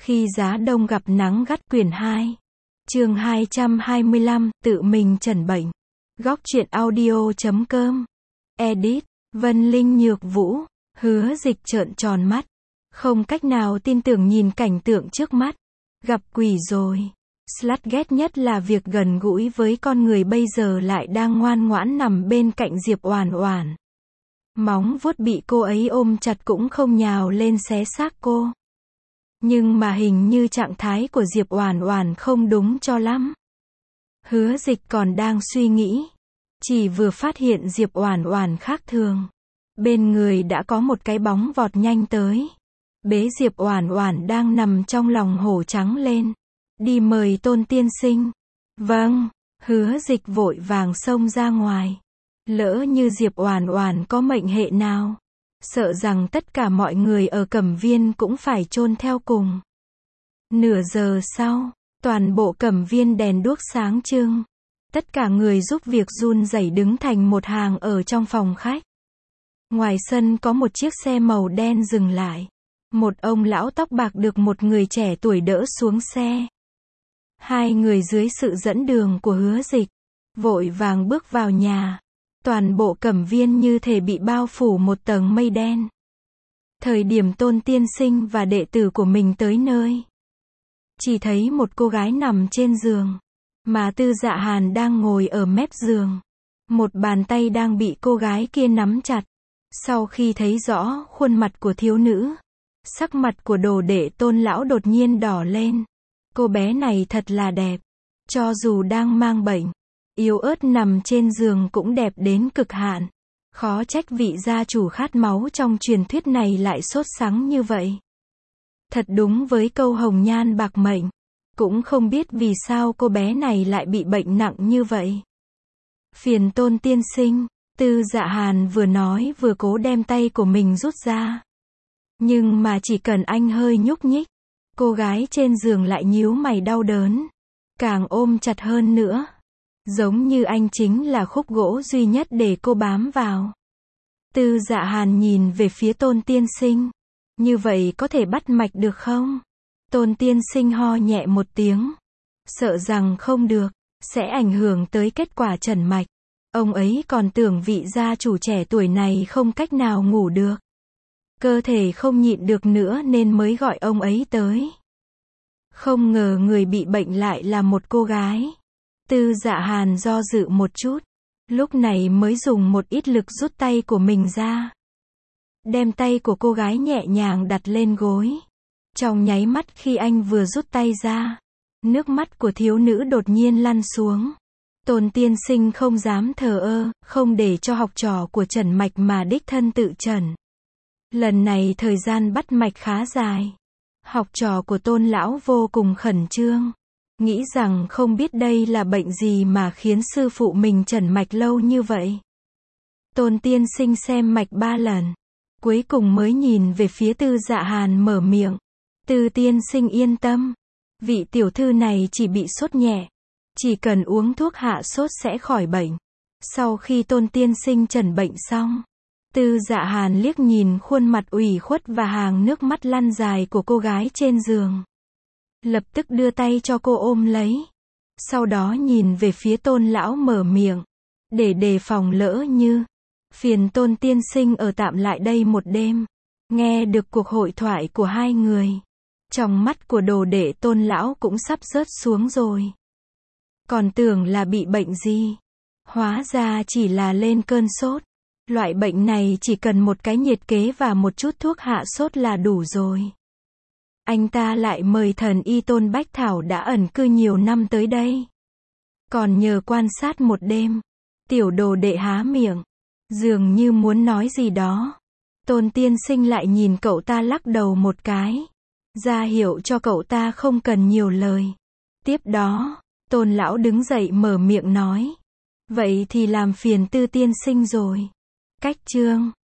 Khi giá đông gặp nắng gắt quyển 2. Chương 225, tự mình chẩn bệnh. Góc truyện audio.com. Edit, Vân Linh Nhược Vũ. Hứa Dịch trợn tròn mắt. Không cách nào tin tưởng nhìn cảnh tượng trước mắt. Gặp quỷ rồi. Slut ghét nhất là việc gần gũi với con người bây giờ lại đang ngoan ngoãn nằm bên cạnh Diệp Oản Oản. Móng vuốt bị cô ấy ôm chặt cũng không nhào lên xé xác cô. Nhưng mà hình như trạng thái của Diệp Oản Oản không đúng cho lắm. Hứa Dịch còn đang suy nghĩ, chỉ vừa phát hiện Diệp Oản Oản khác thường. Bên người đã có một cái bóng vọt nhanh tới, bế Diệp Oản Oản đang nằm trong lòng hổ trắng lên. Đi mời Tôn tiên sinh. Vâng, Hứa Dịch vội vàng xông ra ngoài. Lỡ như Diệp Oản Oản có mệnh hệ nào, sợ rằng tất cả mọi người ở Cẩm Viên cũng phải chôn theo cùng. Nửa giờ sau, toàn bộ Cẩm Viên đèn đuốc sáng trưng. Tất cả người giúp việc run rẩy đứng thành một hàng ở trong phòng khách. Ngoài sân có một chiếc xe màu đen dừng lại. Một ông lão tóc bạc được một người trẻ tuổi đỡ xuống xe. Hai người dưới sự dẫn đường của Hứa Dịch, vội vàng bước vào nhà. Toàn bộ Cẩm Viên như thể bị bao phủ một tầng mây đen. Thời điểm Tôn tiên sinh và đệ tử của mình tới nơi, chỉ thấy một cô gái nằm trên giường, mà Tư Dạ Hàn đang ngồi ở mép giường. Một bàn tay đang bị cô gái kia nắm chặt. Sau khi thấy rõ khuôn mặt của thiếu nữ, sắc mặt của đồ đệ Tôn lão đột nhiên đỏ lên. Cô bé này thật là đẹp. Cho dù đang mang bệnh, yếu ớt nằm trên giường cũng đẹp đến cực hạn. Khó trách vị gia chủ khát máu trong truyền thuyết này lại sốt sắng như vậy. Thật đúng với câu hồng nhan bạc mệnh. Cũng không biết vì sao cô bé này lại bị bệnh nặng như vậy. Phiền Tôn tiên sinh. Tư Dạ Hàn vừa nói vừa cố đem tay của mình rút ra. Nhưng mà chỉ cần anh hơi nhúc nhích, cô gái trên giường lại nhíu mày đau đớn, càng ôm chặt hơn nữa. Giống như anh chính là khúc gỗ duy nhất để cô bám vào. Tư Dạ Hàn nhìn về phía Tôn tiên sinh. Như vậy có thể bắt mạch được không? Tôn tiên sinh ho nhẹ một tiếng. Sợ rằng không được, sẽ ảnh hưởng tới kết quả chẩn mạch. Ông ấy còn tưởng vị gia chủ trẻ tuổi này không cách nào ngủ được. Cơ thể không nhịn được nữa nên mới gọi ông ấy tới. Không ngờ người bị bệnh lại là một cô gái. Tư Dạ Hàn do dự một chút, lúc này mới dùng một ít lực rút tay của mình ra. Đem tay của cô gái nhẹ nhàng đặt lên gối. Trong nháy mắt khi anh vừa rút tay ra, nước mắt của thiếu nữ đột nhiên lăn xuống. Tôn tiên sinh không dám thờ ơ, không để cho học trò của chẩn mạch mà đích thân tự chẩn. Lần này thời gian bắt mạch khá dài. Học trò của Tôn lão vô cùng khẩn trương. Nghĩ rằng không biết đây là bệnh gì mà khiến sư phụ mình chẩn mạch lâu như vậy. Tôn tiên sinh xem mạch 3 lần. Cuối cùng mới nhìn về phía Tư Dạ Hàn mở miệng. Tư tiên sinh yên tâm. Vị tiểu thư này chỉ bị sốt nhẹ. Chỉ cần uống thuốc hạ sốt sẽ khỏi bệnh. Sau khi Tôn tiên sinh chẩn bệnh xong, Tư Dạ Hàn liếc nhìn khuôn mặt ủy khuất và hàng nước mắt lăn dài của cô gái trên giường. Lập tức đưa tay cho cô ôm lấy. Sau đó nhìn về phía Tôn lão mở miệng. Để đề phòng lỡ như, phiền Tôn tiên sinh ở tạm lại đây một đêm. Nghe được cuộc hội thoại của hai người, trong mắt của đồ đệ Tôn lão cũng sắp rớt xuống rồi. Còn tưởng là bị bệnh gì. Hóa ra chỉ là lên cơn sốt. Loại bệnh này chỉ cần một cái nhiệt kế và một chút thuốc hạ sốt là đủ rồi. Anh ta lại mời thần y Tôn Bách Thảo đã ẩn cư nhiều năm tới đây. Còn nhờ quan sát một đêm. Tiểu đồ đệ há miệng, dường như muốn nói gì đó. Tôn tiên sinh lại nhìn cậu ta lắc đầu một cái, ra hiệu cho cậu ta không cần nhiều lời. Tiếp đó, Tôn lão đứng dậy mở miệng nói. Vậy thì làm phiền Tư tiên sinh rồi. Cách chương